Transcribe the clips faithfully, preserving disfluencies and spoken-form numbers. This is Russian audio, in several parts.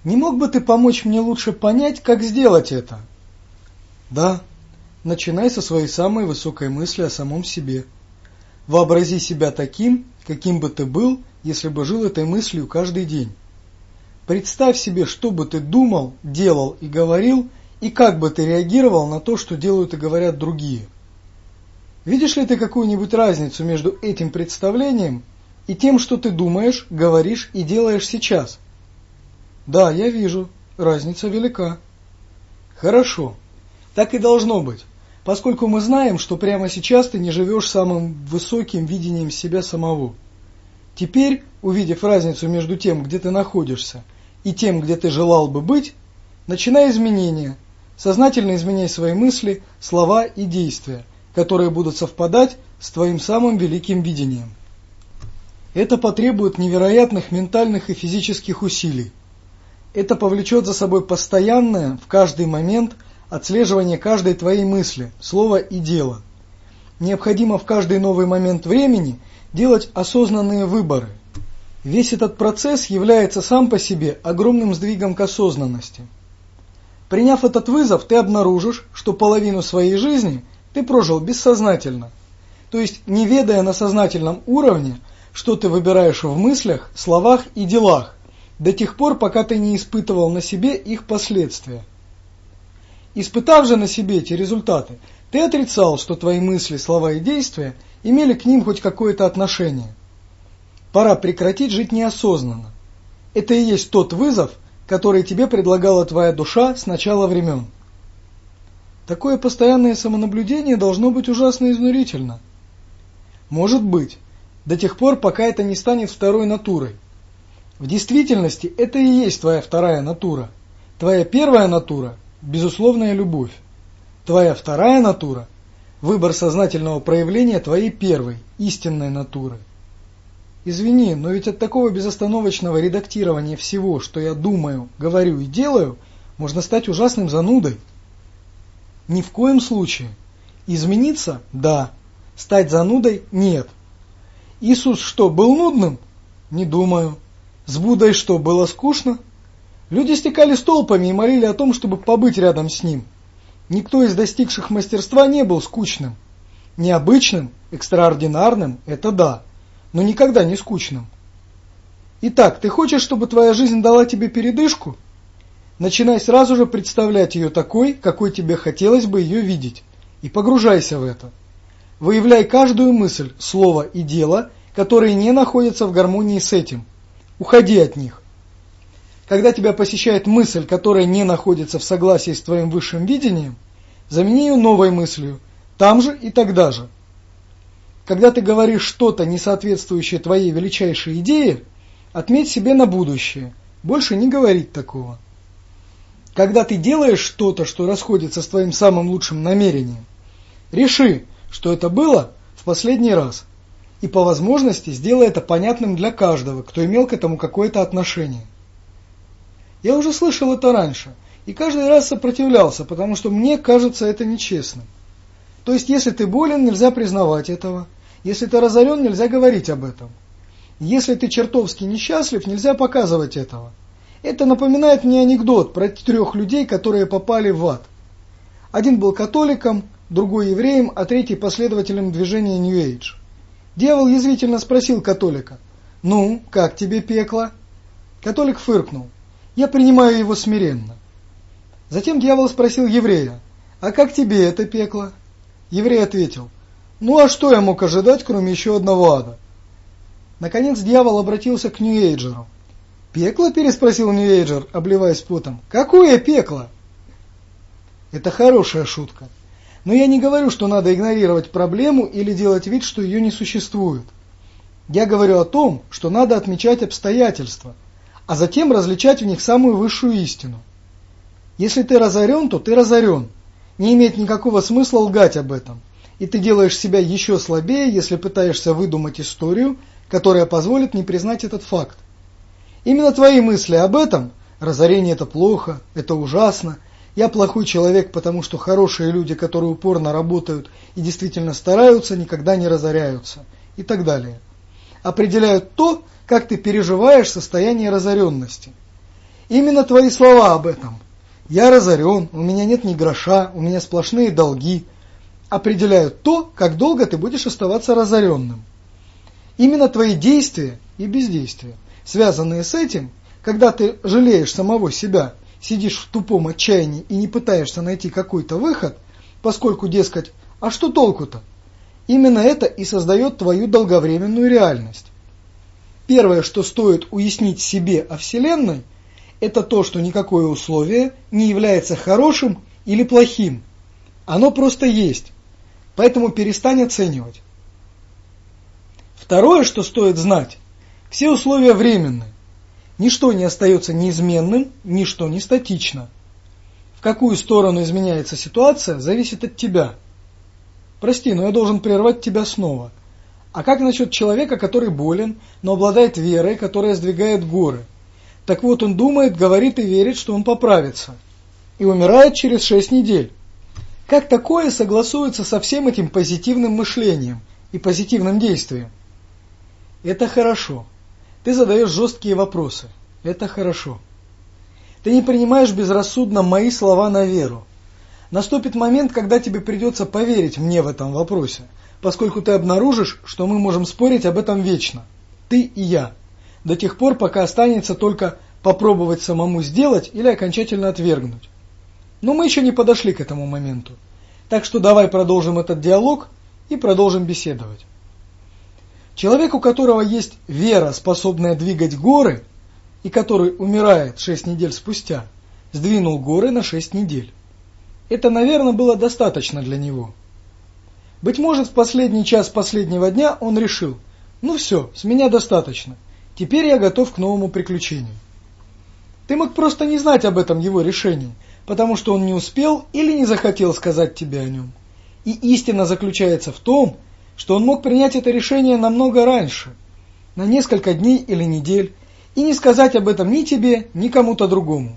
Не мог бы ты помочь мне лучше понять, как сделать это? Да. Начинай со своей самой высокой мысли о самом себе. Вообрази себя таким, каким бы ты был, если бы жил этой мыслью каждый день. Представь себе, что бы ты думал, делал и говорил, и как бы ты реагировал на то, что делают и говорят другие. Видишь ли ты какую-нибудь разницу между этим представлением и тем, что ты думаешь, говоришь и делаешь сейчас? Да, я вижу. Разница велика. Хорошо. Так и должно быть, поскольку мы знаем, что прямо сейчас ты не живешь самым высоким видением себя самого. Теперь, увидев разницу между тем, где ты находишься, и тем, где ты желал бы быть, начинай изменения. Сознательно изменяй свои мысли, слова и действия, которые будут совпадать с твоим самым великим видением. Это потребует невероятных ментальных и физических усилий. Это повлечет за собой постоянное, в каждый момент, отслеживание каждой твоей мысли, слова и дела. Необходимо в каждый новый момент времени делать осознанные выборы. Весь этот процесс является сам по себе огромным сдвигом к осознанности. Приняв этот вызов, ты обнаружишь, что половину своей жизни ты прожил бессознательно, то есть не ведая на сознательном уровне, что ты выбираешь в мыслях, словах и делах, до тех пор, пока ты не испытывал на себе их последствия. Испытав же на себе эти результаты, ты отрицал, что твои мысли, слова и действия имели к ним хоть какое-то отношение. Пора прекратить жить неосознанно. Это и есть тот вызов, который тебе предлагала твоя душа с начала времен. Такое постоянное самонаблюдение должно быть ужасно изнурительно. Может быть, до тех пор, пока это не станет второй натурой. В действительности это и есть твоя вторая натура. Твоя первая натура – безусловная любовь. Твоя вторая натура – выбор сознательного проявления твоей первой, истинной натуры. Извини, но ведь от такого безостановочного редактирования всего, что я думаю, говорю и делаю, можно стать ужасным занудой. Ни в коем случае. Измениться – да. Стать занудой – нет. Иисус что, был нудным? Не думаю. С Буддой что, было скучно? Люди стекали толпами и молили о том, чтобы побыть рядом с ним. Никто из достигших мастерства не был скучным. Необычным, экстраординарным – это да, но никогда не скучным. Итак, ты хочешь, чтобы твоя жизнь дала тебе передышку? Начинай сразу же представлять ее такой, какой тебе хотелось бы ее видеть, и погружайся в это. Выявляй каждую мысль, слово и дело, которые не находятся в гармонии с этим. Уходи от них. Когда тебя посещает мысль, которая не находится в согласии с твоим высшим видением, замени ее новой мыслью, там же и тогда же. Когда ты говоришь что-то, не соответствующее твоей величайшей идее, отметь себе на будущее, больше не говорить такого. Когда ты делаешь что-то, что расходится с твоим самым лучшим намерением, реши, что это было в последний раз, и по возможности сделай это понятным для каждого, кто имел к этому какое-то отношение. Я уже слышал это раньше, и каждый раз сопротивлялся, потому что мне кажется это нечестным. То есть, если ты болен, нельзя признавать этого. Если ты разорен, нельзя говорить об этом. Если ты чертовски несчастлив, нельзя показывать этого. Это напоминает мне анекдот про трех людей, которые попали в ад. Один был католиком, другой евреем, а третий последователем движения New Age. Дьявол язвительно спросил католика: «Ну, как тебе пекло?» Католик фыркнул: «Я принимаю его смиренно». Затем дьявол спросил еврея: «А как тебе это пекло?» Еврей ответил: «Ну а что я мог ожидать, кроме еще одного ада?» Наконец дьявол обратился к нью-эйджеру. «Пекло?» – переспросил нью-эйджер, обливаясь потом. «Какое пекло?» Это хорошая шутка. Но я не говорю, что надо игнорировать проблему или делать вид, что ее не существует. Я говорю о том, что надо отмечать обстоятельства, а затем различать в них самую высшую истину. Если ты разорен, то ты разорен. Не имеет никакого смысла лгать об этом. И ты делаешь себя еще слабее, если пытаешься выдумать историю, которая позволит не признать этот факт. Именно твои мысли об этом – разорение – это плохо, это ужасно, я плохой человек, потому что хорошие люди, которые упорно работают и действительно стараются, никогда не разоряются и так далее. Определяют то, как ты переживаешь состояние разоренности. Именно твои слова об этом «я разорен», «у меня нет ни гроша», «у меня сплошные долги» определяют то, как долго ты будешь оставаться разоренным. Именно твои действия и бездействия, связанные с этим, когда ты жалеешь самого себя, сидишь в тупом отчаянии и не пытаешься найти какой-то выход, поскольку, дескать, а что толку-то? Именно это и создает твою долговременную реальность. Первое, что стоит уяснить себе о Вселенной, это то, что никакое условие не является хорошим или плохим. Оно просто есть, поэтому перестань оценивать. Второе, что стоит знать, все условия временны. Ничто не остается неизменным, ничто не статично. В какую сторону изменяется ситуация, зависит от тебя. Прости, но я должен прервать тебя снова. А как насчет человека, который болен, но обладает верой, которая сдвигает горы? Так вот, он думает, говорит и верит, что он поправится. И умирает через шесть недель. Как такое согласуется со всем этим позитивным мышлением и позитивным действием? Это хорошо. Ты задаешь жесткие вопросы. Это хорошо. Ты не принимаешь безрассудно мои слова на веру. Наступит момент, когда тебе придется поверить мне в этом вопросе, поскольку ты обнаружишь, что мы можем спорить об этом вечно, ты и я, до тех пор, пока останется только попробовать самому сделать или окончательно отвергнуть. Но мы еще не подошли к этому моменту, так что давай продолжим этот диалог и продолжим беседовать. Человек, у которого есть вера, способная двигать горы, и который умирает шесть недель спустя, сдвинул горы на шесть недель. Это, наверное, было достаточно для него. Быть может, в последний час последнего дня он решил: ну все, с меня достаточно, теперь я готов к новому приключению. Ты мог просто не знать об этом его решении, потому что он не успел или не захотел сказать тебе о нем. И истина заключается в том, что он мог принять это решение намного раньше, на несколько дней или недель, и не сказать об этом ни тебе, ни кому-то другому.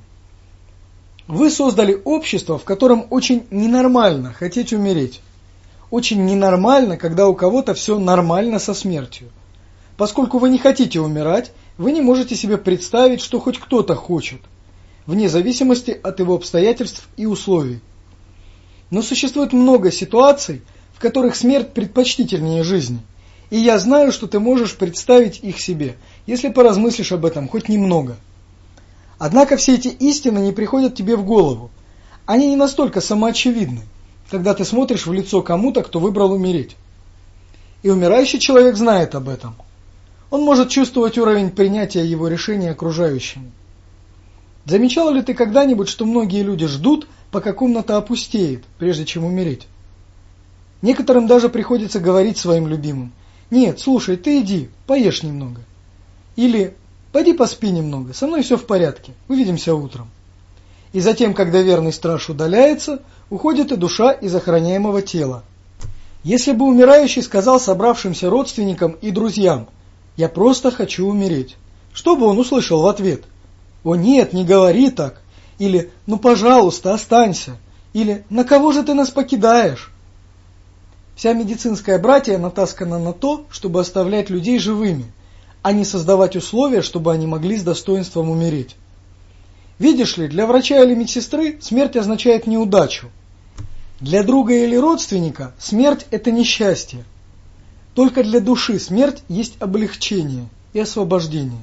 Вы создали общество, в котором очень ненормально хотеть умереть. Очень ненормально, когда у кого-то все нормально со смертью. Поскольку вы не хотите умирать, вы не можете себе представить, что хоть кто-то хочет, вне зависимости от его обстоятельств и условий. Но существует много ситуаций, в которых смерть предпочтительнее жизни, и я знаю, что ты можешь представить их себе, если поразмыслишь об этом хоть немного. Однако все эти истины не приходят тебе в голову. Они не настолько самоочевидны, когда ты смотришь в лицо кому-то, кто выбрал умереть. И умирающий человек знает об этом. Он может чувствовать уровень принятия его решения окружающими. Замечал ли ты когда-нибудь, что многие люди ждут, пока комната опустеет, прежде чем умереть? Некоторым даже приходится говорить своим любимым: «Нет, слушай, ты иди, поешь немного». Или «Пойди поспи немного, со мной все в порядке, увидимся утром». И затем, когда верный страж удаляется, уходит и душа из охраняемого тела. Если бы умирающий сказал собравшимся родственникам и друзьям: «Я просто хочу умереть», что бы он услышал в ответ? «О нет, не говори так», или «Ну, пожалуйста, останься», или «На кого же ты нас покидаешь?» Вся медицинская братья натаскана на то, чтобы оставлять людей живыми, а не создавать условия, чтобы они могли с достоинством умереть. Видишь ли, для врача или медсестры смерть означает неудачу. Для друга или родственника смерть – это несчастье. Только для души смерть есть облегчение и освобождение.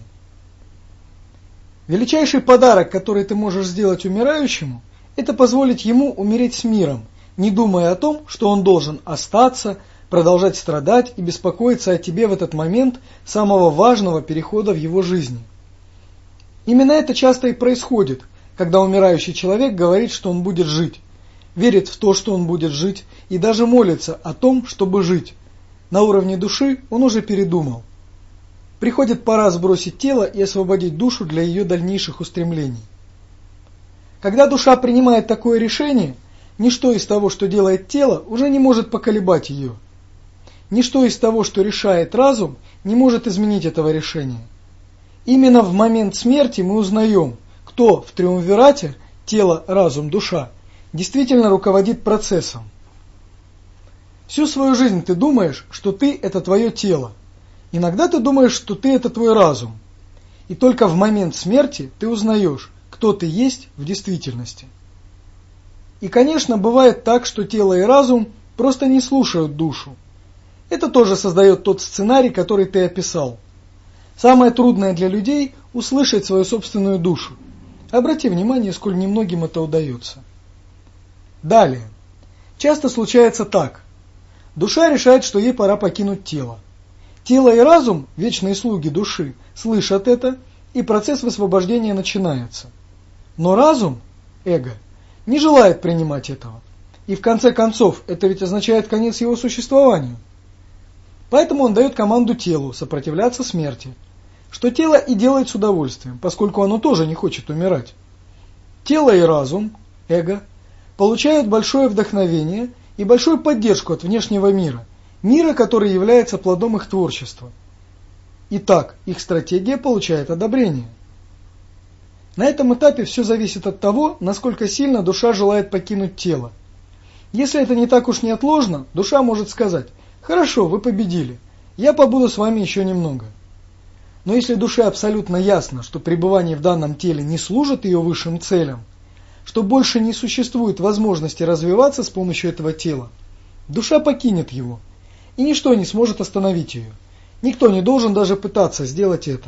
Величайший подарок, который ты можешь сделать умирающему, это позволить ему умереть с миром, не думая о том, что он должен остаться, продолжать страдать и беспокоиться о тебе в этот момент самого важного перехода в его жизни. Именно это часто и происходит, когда умирающий человек говорит, что он будет жить, верит в то, что он будет жить, и даже молится о том, чтобы жить. На уровне души он уже передумал. Приходит пора сбросить тело и освободить душу для ее дальнейших устремлений. Когда душа принимает такое решение, ничто из того, что делает тело, уже не может поколебать ее. Ничто из того, что решает разум, не может изменить этого решения. Именно в момент смерти мы узнаем, кто в триумвирате, тело, разум, душа, действительно руководит процессом. Всю свою жизнь ты думаешь, что ты – это твое тело. Иногда ты думаешь, что ты – это твой разум. И только в момент смерти ты узнаешь, кто ты есть в действительности. И, конечно, бывает так, что тело и разум просто не слушают душу. Это тоже создает тот сценарий, который ты описал. Самое трудное для людей – услышать свою собственную душу. Обрати внимание, сколь немногим это удается. Далее. Часто случается так. Душа решает, что ей пора покинуть тело. Тело и разум, вечные слуги души, слышат это, и процесс высвобождения начинается. Но разум, эго, не желает принимать этого. И в конце концов, это ведь означает конец его существованию. Поэтому он дает команду телу сопротивляться смерти, что тело и делает с удовольствием, поскольку оно тоже не хочет умирать. Тело и разум, эго, получают большое вдохновение и большую поддержку от внешнего мира, мира, который является плодом их творчества. Итак, их стратегия получает одобрение. На этом этапе все зависит от того, насколько сильно душа желает покинуть тело. Если это не так уж неотложно, душа может сказать: «Хорошо, вы победили, я побуду с вами еще немного». Но если душе абсолютно ясно, что пребывание в данном теле не служит ее высшим целям, что больше не существует возможности развиваться с помощью этого тела, душа покинет его, и ничто не сможет остановить ее. Никто не должен даже пытаться сделать это.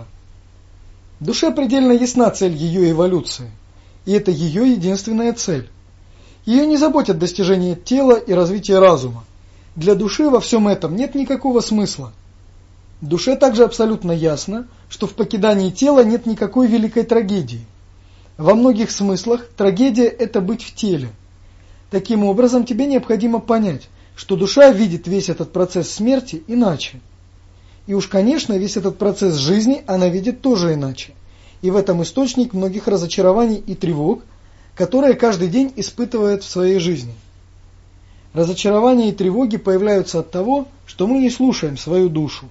Душе предельно ясна цель ее эволюции, и это ее единственная цель. Ее не заботят достижения тела и развитие разума. Для души во всем этом нет никакого смысла. Душе также абсолютно ясно, что в покидании тела нет никакой великой трагедии. Во многих смыслах трагедия – это быть в теле. Таким образом, тебе необходимо понять, что душа видит весь этот процесс смерти иначе. И уж, конечно, весь этот процесс жизни она видит тоже иначе. И в этом источник многих разочарований и тревог, которые каждый день испытывает в своей жизни. Разочарования и тревоги появляются от того, что мы не слушаем свою душу.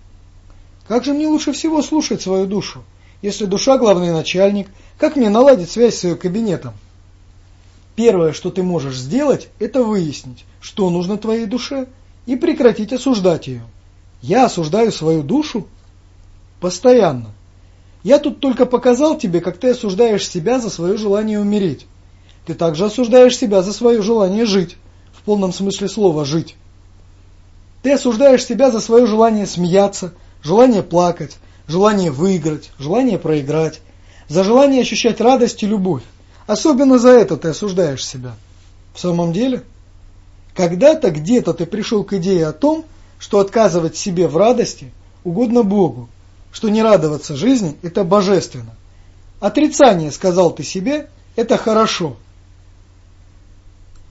Как же мне лучше всего слушать свою душу? Если душа главный начальник, как мне наладить связь с ее кабинетом? Первое, что ты можешь сделать, это выяснить, что нужно твоей душе, и прекратить осуждать ее. Я осуждаю свою душу? Постоянно. Я тут только показал тебе, как ты осуждаешь себя за свое желание умереть. Ты также осуждаешь себя за свое желание жить, в полном смысле слова жить. Ты осуждаешь себя за свое желание смеяться, желание плакать, желание выиграть, желание проиграть, за желание ощущать радость и любовь. Особенно за это ты осуждаешь себя. В самом деле, когда-то где-то ты пришел к идее о том, что отказывать себе в радости угодно Богу, что не радоваться жизни – это божественно. Отрицание, сказал ты себе, это хорошо.